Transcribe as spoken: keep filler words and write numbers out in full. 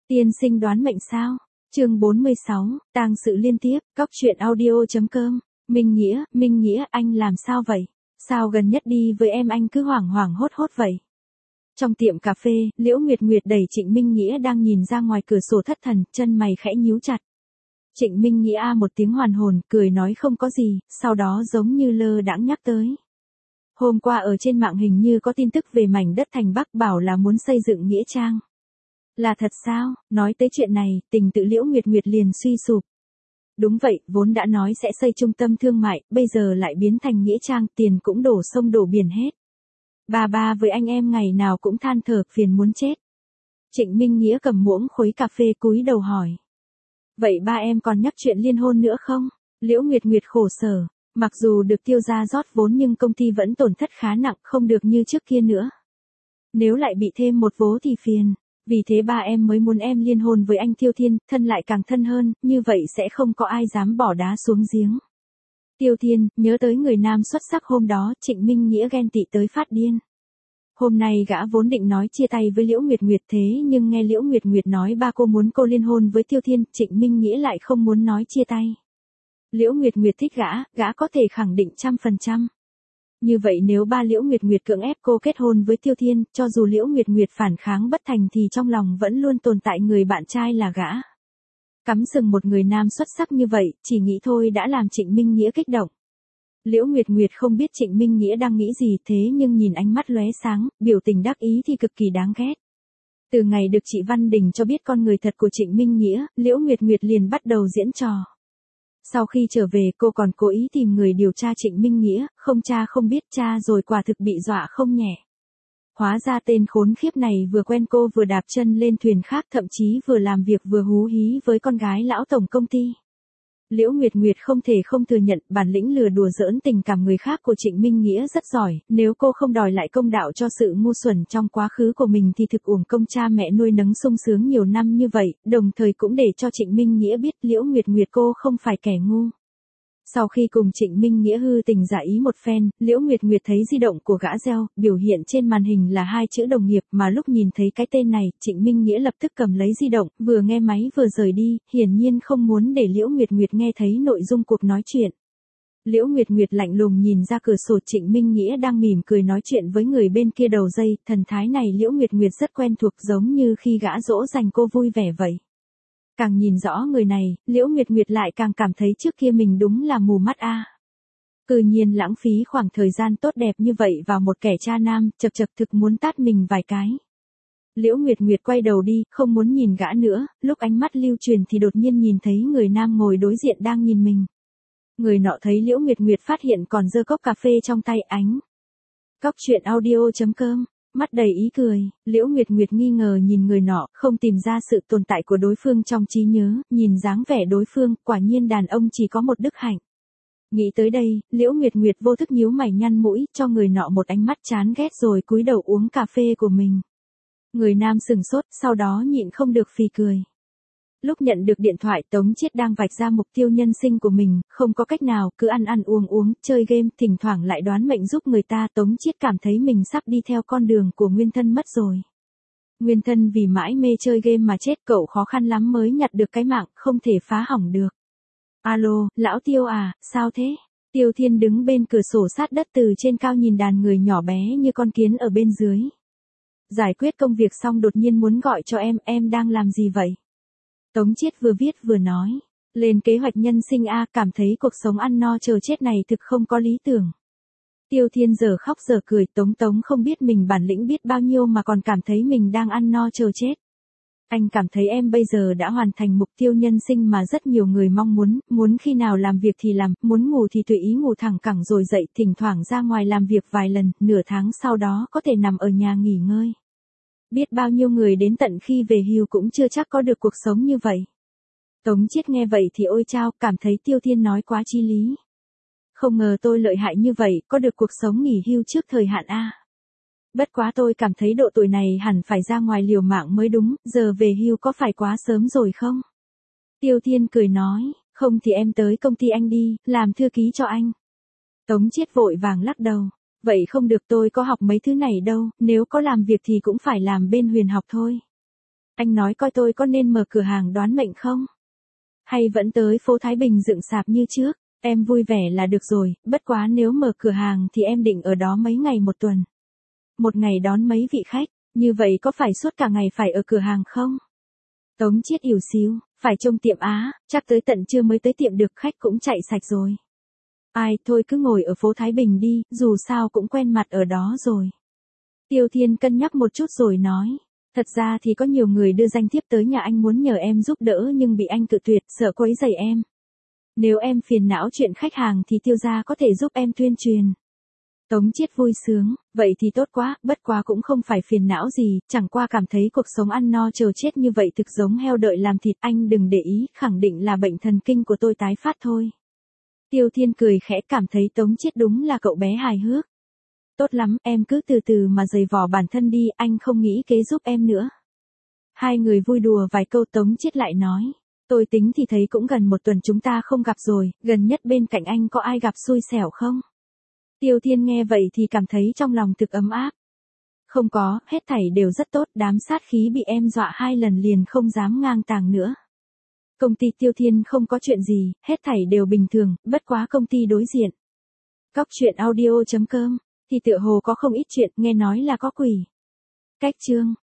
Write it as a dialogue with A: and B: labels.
A: Tiên sinh đoán mệnh sao? Chương bốn mươi sáu, tang sự liên tiếp, cóc truyện audio.com. Minh Nghĩa, Minh Nghĩa, anh làm sao vậy? Sao gần nhất đi với em anh cứ hoảng hoảng hốt hốt vậy? Trong tiệm cà phê, Liễu Nguyệt Nguyệt đẩy Trịnh Minh Nghĩa đang nhìn ra ngoài cửa sổ thất thần, chân mày khẽ nhíu chặt. Trịnh Minh Nghĩa a một tiếng hoàn hồn, cười nói không có gì, sau đó giống như lơ đãng nhắc tới. Hôm qua ở trên mạng hình như có tin tức về mảnh đất thành Bắc bảo là muốn xây dựng nghĩa trang. Là thật sao? Nói tới chuyện này, tình tự Liễu Nguyệt Nguyệt liền suy sụp. Đúng vậy, vốn đã nói sẽ xây trung tâm thương mại, bây giờ lại biến thành nghĩa trang, tiền cũng đổ sông đổ biển hết. Bà ba với anh em ngày nào cũng than thở phiền muốn chết. Trịnh Minh Nghĩa cầm muỗng khuấy cà phê cúi đầu hỏi. Vậy ba em còn nhắc chuyện liên hôn nữa không? Liễu Nguyệt Nguyệt khổ sở, mặc dù được Tiêu gia rót vốn nhưng công ty vẫn tổn thất khá nặng, không được như trước kia nữa. Nếu lại bị thêm một vố thì phiền. Vì thế ba em mới muốn em liên hôn với anh Tiêu Thiên, thân lại càng thân hơn, như vậy sẽ không có ai dám bỏ đá xuống giếng. Tiêu Thiên, nhớ tới người nam xuất sắc hôm đó, Trịnh Minh Nghĩa ghen tị tới phát điên. Hôm nay gã vốn định nói chia tay với Liễu Nguyệt Nguyệt thế nhưng nghe Liễu Nguyệt Nguyệt nói ba cô muốn cô liên hôn với Tiêu Thiên, Trịnh Minh Nghĩa lại không muốn nói chia tay. Liễu Nguyệt Nguyệt thích gã, gã có thể khẳng định trăm phần trăm. Như vậy nếu ba Liễu Nguyệt Nguyệt cưỡng ép cô kết hôn với Tiêu Thiên, cho dù Liễu Nguyệt Nguyệt phản kháng bất thành thì trong lòng vẫn luôn tồn tại người bạn trai là gã. Cắm sừng một người nam xuất sắc như vậy, chỉ nghĩ thôi đã làm Trịnh Minh Nghĩa kích động. Liễu Nguyệt Nguyệt không biết Trịnh Minh Nghĩa đang nghĩ gì thế nhưng nhìn ánh mắt lóe sáng, biểu tình đắc ý thì cực kỳ đáng ghét. Từ ngày được chị Văn Đình cho biết con người thật của Trịnh Minh Nghĩa, Liễu Nguyệt Nguyệt liền bắt đầu diễn trò. Sau khi trở về cô còn cố ý tìm người điều tra Trịnh Minh Nghĩa, không tra không biết tra rồi quả thực bị dọa không nhẹ. Hóa ra tên khốn khiếp này vừa quen cô vừa đạp chân lên thuyền khác, thậm chí vừa làm việc vừa hú hí với con gái lão tổng công ty. Liễu Nguyệt Nguyệt không thể không thừa nhận bản lĩnh lừa đùa giỡn tình cảm người khác của Trịnh Minh Nghĩa rất giỏi, nếu cô không đòi lại công đạo cho sự ngu xuẩn trong quá khứ của mình thì thực uổng công cha mẹ nuôi nấng sung sướng nhiều năm như vậy, đồng thời cũng để cho Trịnh Minh Nghĩa biết Liễu Nguyệt Nguyệt cô không phải kẻ ngu. Sau khi cùng Trịnh Minh Nghĩa hư tình giả ý một phen, Liễu Nguyệt Nguyệt thấy di động của gã reo, biểu hiện trên màn hình là hai chữ đồng nghiệp mà lúc nhìn thấy cái tên này, Trịnh Minh Nghĩa lập tức cầm lấy di động, vừa nghe máy vừa rời đi, hiển nhiên không muốn để Liễu Nguyệt Nguyệt nghe thấy nội dung cuộc nói chuyện. Liễu Nguyệt Nguyệt lạnh lùng nhìn ra cửa sổ Trịnh Minh Nghĩa đang mỉm cười nói chuyện với người bên kia đầu dây, thần thái này Liễu Nguyệt Nguyệt rất quen thuộc giống như khi gã dỗ dành cô vui vẻ vậy. Càng nhìn rõ người này, Liễu Nguyệt Nguyệt lại càng cảm thấy trước kia mình đúng là mù mắt a. À. Cư nhiên lãng phí khoảng thời gian tốt đẹp như vậy vào một kẻ cha nam, chật chật thực muốn tát mình vài cái. Liễu Nguyệt Nguyệt quay đầu đi, không muốn nhìn gã nữa, lúc ánh mắt lưu truyền thì đột nhiên nhìn thấy người nam ngồi đối diện đang nhìn mình. Người nọ thấy Liễu Nguyệt Nguyệt phát hiện còn giơ cốc cà phê trong tay ánh. Cóc truyện audio.com. Mắt đầy ý cười, Liễu Nguyệt Nguyệt nghi ngờ nhìn người nọ, không tìm ra sự tồn tại của đối phương trong trí nhớ, nhìn dáng vẻ đối phương, quả nhiên đàn ông chỉ có một đức hạnh. Nghĩ tới đây, Liễu Nguyệt Nguyệt vô thức nhíu mày nhăn mũi, cho người nọ một ánh mắt chán ghét rồi cúi đầu uống cà phê của mình. Người nam sừng sốt, sau đó nhịn không được phì cười. Lúc nhận được điện thoại Tống Chiết đang vạch ra mục tiêu nhân sinh của mình, không có cách nào, cứ ăn ăn uống uống, chơi game, thỉnh thoảng lại đoán mệnh giúp người ta. Tống Chiết cảm thấy mình sắp đi theo con đường của Nguyên Thân mất rồi. Nguyên Thân vì mãi mê chơi game mà chết, cậu khó khăn lắm mới nhặt được cái mạng, không thể phá hỏng được. Alo, lão Tiêu à, sao thế? Tiêu Thiên đứng bên cửa sổ sát đất từ trên cao nhìn đàn người nhỏ bé như con kiến ở bên dưới. Giải quyết công việc xong đột nhiên muốn gọi cho em, em đang làm gì vậy? Tống Chiết vừa viết vừa nói, lên kế hoạch nhân sinh a, cảm thấy cuộc sống ăn no chờ chết này thực không có lý tưởng. Tiêu Thiên giờ khóc giờ cười, Tống Tống không biết mình bản lĩnh biết bao nhiêu mà còn cảm thấy mình đang ăn no chờ chết. Anh cảm thấy em bây giờ đã hoàn thành mục tiêu nhân sinh mà rất nhiều người mong muốn, muốn khi nào làm việc thì làm, muốn ngủ thì tùy ý ngủ thẳng cẳng rồi dậy, thỉnh thoảng ra ngoài làm việc vài lần, nửa tháng sau đó có thể nằm ở nhà nghỉ ngơi. Biết bao nhiêu người đến tận khi về hưu cũng chưa chắc có được cuộc sống như vậy. Tống Chiết nghe vậy thì ôi chao, cảm thấy Tiêu Thiên nói quá chí lý. Không ngờ tôi lợi hại như vậy, có được cuộc sống nghỉ hưu trước thời hạn a. Bất quá tôi cảm thấy độ tuổi này hẳn phải ra ngoài liều mạng mới đúng, giờ về hưu có phải quá sớm rồi không? Tiêu Thiên cười nói, không thì em tới công ty anh đi, làm thư ký cho anh. Tống Chiết vội vàng lắc đầu. Vậy không được, tôi có học mấy thứ này đâu, nếu có làm việc thì cũng phải làm bên Huyền học thôi. Anh nói coi tôi có nên mở cửa hàng đoán mệnh không? Hay vẫn tới phố Thái Bình dựng sạp như trước? Em vui vẻ là được rồi, bất quá nếu mở cửa hàng thì em định ở đó mấy ngày một tuần. Một ngày đón mấy vị khách, như vậy có phải suốt cả ngày phải ở cửa hàng không? Tống Chiết ỉu xìu, phải trông tiệm á, chắc tới tận trưa mới tới tiệm được, khách cũng chạy sạch rồi. Ai, thôi cứ ngồi ở phố Thái Bình đi, dù sao cũng quen mặt ở đó rồi. Tiêu Thiên cân nhắc một chút rồi nói. Thật ra thì có nhiều người đưa danh thiếp tới nhà anh muốn nhờ em giúp đỡ nhưng bị anh cự tuyệt, sợ quấy rầy em. Nếu em phiền não chuyện khách hàng thì Tiêu gia có thể giúp em tuyên truyền. Tống Chiết vui sướng, vậy thì tốt quá, bất quá cũng không phải phiền não gì, chẳng qua cảm thấy cuộc sống ăn no chờ chết như vậy thực giống heo đợi làm thịt, anh đừng để ý, khẳng định là bệnh thần kinh của tôi tái phát thôi. Tiêu Thiên cười khẽ, cảm thấy Tống Chiết đúng là cậu bé hài hước. Tốt lắm, em cứ từ từ mà giày vò bản thân đi, anh không nghĩ kế giúp em nữa. Hai người vui đùa vài câu, Tống Chiết lại nói. Tôi tính thì thấy cũng gần một tuần chúng ta không gặp rồi, gần nhất bên cạnh anh có ai gặp xui xẻo không? Tiêu Thiên nghe vậy thì cảm thấy trong lòng thực ấm áp. Không có, hết thảy đều rất tốt, đám sát khí bị em dọa hai lần liền không dám ngang tàng nữa. Công ty Tiêu Thiên không có chuyện gì, hết thảy đều bình thường, bất quá công ty đối diện. Cóc truyện audio chấm com thì tựa hồ có không ít chuyện, nghe nói là có quỷ. Cách chương